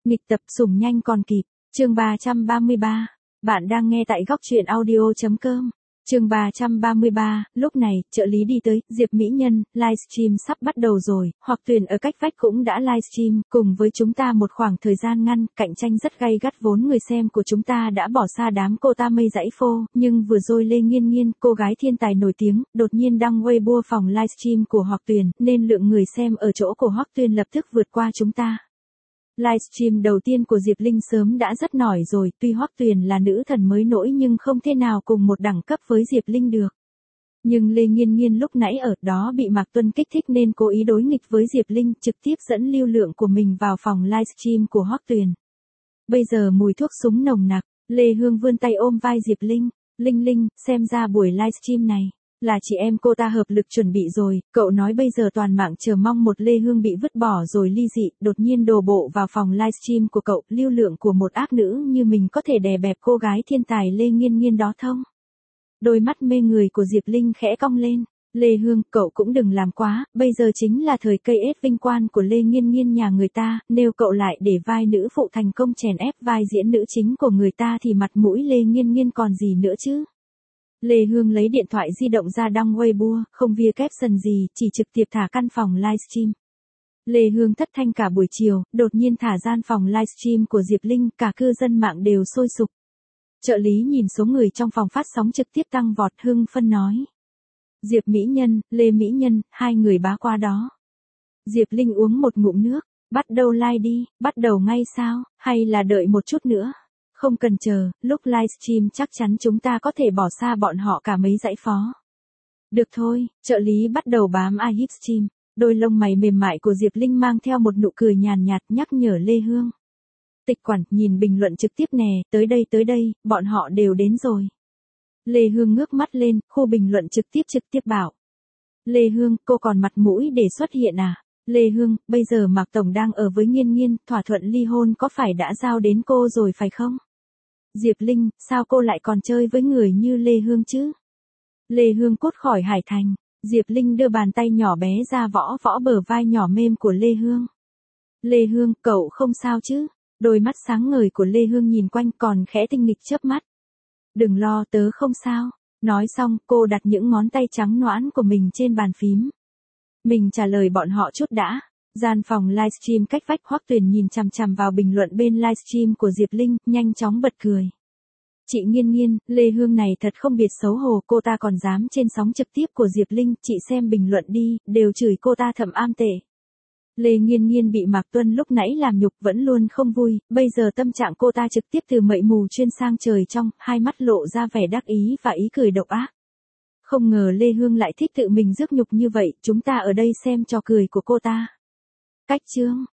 Nghịch tập sủng nhanh còn kịp. Chương 333. Bạn đang nghe tại góc truyện audio.com. Chương 333, lúc này, trợ lý đi tới, Diệp Mỹ Nhân, livestream sắp bắt đầu rồi, Hoặc Tuyền ở cách vách cũng đã livestream, cùng với chúng ta một khoảng thời gian ngăn, cạnh tranh rất gay gắt vốn người xem của chúng ta đã bỏ xa đám cô ta mây dãy phô, nhưng vừa rồi Lê Nghiên Nghiên, cô gái thiên tài nổi tiếng, đột nhiên đăng Weibo phòng livestream của Hoặc Tuyền, nên lượng người xem ở chỗ của Hoặc Tuyền lập tức vượt qua chúng ta. Livestream đầu tiên của Diệp Linh sớm đã rất nổi rồi, tuy Hoắc Tuyền là nữ thần mới nổi nhưng không thể nào cùng một đẳng cấp với Diệp Linh được. Nhưng Lê Nghiên Nghiên lúc nãy ở đó bị Mạc Tuân kích thích nên cố ý đối nghịch với Diệp Linh, trực tiếp dẫn lưu lượng của mình vào phòng livestream của Hoắc Tuyền. Bây giờ mùi thuốc súng nồng nặc, Lê Hương vươn tay ôm vai Diệp Linh, Linh Linh, xem ra buổi livestream này là chị em cô ta hợp lực chuẩn bị rồi, cậu nói bây giờ toàn mạng chờ mong một Lê Hương bị vứt bỏ rồi ly dị, đột nhiên đổ bộ vào phòng livestream của cậu, lưu lượng của một ác nữ như mình có thể đè bẹp cô gái thiên tài Lê Nghiên Nghiên đó thông. Đôi mắt mê người của Diệp Linh khẽ cong lên, Lê Hương, cậu cũng đừng làm quá, bây giờ chính là thời cây ết vinh quang của Lê Nghiên Nghiên nhà người ta, nếu cậu lại để vai nữ phụ thành công chèn ép vai diễn nữ chính của người ta thì mặt mũi Lê Nghiên Nghiên còn gì nữa chứ. Lê Hương lấy điện thoại di động ra đăng Weibo, không via caption gì, chỉ trực tiếp thả căn phòng livestream. Lê Hương thất thanh cả buổi chiều, đột nhiên thả gian phòng livestream của Diệp Linh, cả cư dân mạng đều sôi sục. Trợ lý nhìn số người trong phòng phát sóng trực tiếp tăng vọt, hưng phân nói. Diệp Mỹ Nhân, Lê Mỹ Nhân, hai người bá qua đó. Diệp Linh uống một ngụm nước, bắt đầu live đi, bắt đầu ngay sao, hay là đợi một chút nữa? Không cần chờ, lúc livestream chắc chắn chúng ta có thể bỏ xa bọn họ cả mấy dãy phó. Được thôi, trợ lý bắt đầu bám livestream. Đôi lông mày mềm mại của Diệp Linh mang theo một nụ cười nhàn nhạt nhắc nhở Lê Hương. Tịch quản, nhìn bình luận trực tiếp nè, tới đây, bọn họ đều đến rồi. Lê Hương ngước mắt lên, khu bình luận trực tiếp bảo. Lê Hương, cô còn mặt mũi để xuất hiện à? Lê Hương, bây giờ Mạc Tổng đang ở với Nghiên Nghiên, thỏa thuận ly hôn có phải đã giao đến cô rồi phải không? Diệp Linh, sao cô lại còn chơi với người như Lê Hương chứ? Lê Hương cốt khỏi Hải Thành. Diệp Linh đưa bàn tay nhỏ bé ra võ bờ vai nhỏ mềm của Lê Hương. Lê Hương, cậu không sao chứ? Đôi mắt sáng ngời của Lê Hương nhìn quanh còn khẽ tinh nghịch chớp mắt. Đừng lo, tớ không sao. Nói xong, cô đặt những ngón tay trắng nõn của mình trên bàn phím. Mình trả lời bọn họ chút đã. Gian phòng livestream cách vách, Hoắc Tuyền nhìn chằm chằm vào bình luận bên livestream của Diệp Linh, nhanh chóng bật cười. Chị Nghiên Nghiên, Lê Hương này thật không biết xấu hổ, cô ta còn dám trên sóng trực tiếp của Diệp Linh, chị xem bình luận đi, đều chửi cô ta thậm am tệ. Lê Nghiên Nghiên bị Mạc Tuân lúc nãy làm nhục vẫn luôn không vui, bây giờ tâm trạng cô ta trực tiếp từ mậy mù chuyên sang trời trong, hai mắt lộ ra vẻ đắc ý và ý cười độc ác. Không ngờ Lê Hương lại thích tự mình rước nhục như vậy, chúng ta ở đây xem trò cười của cô ta. Cách chương.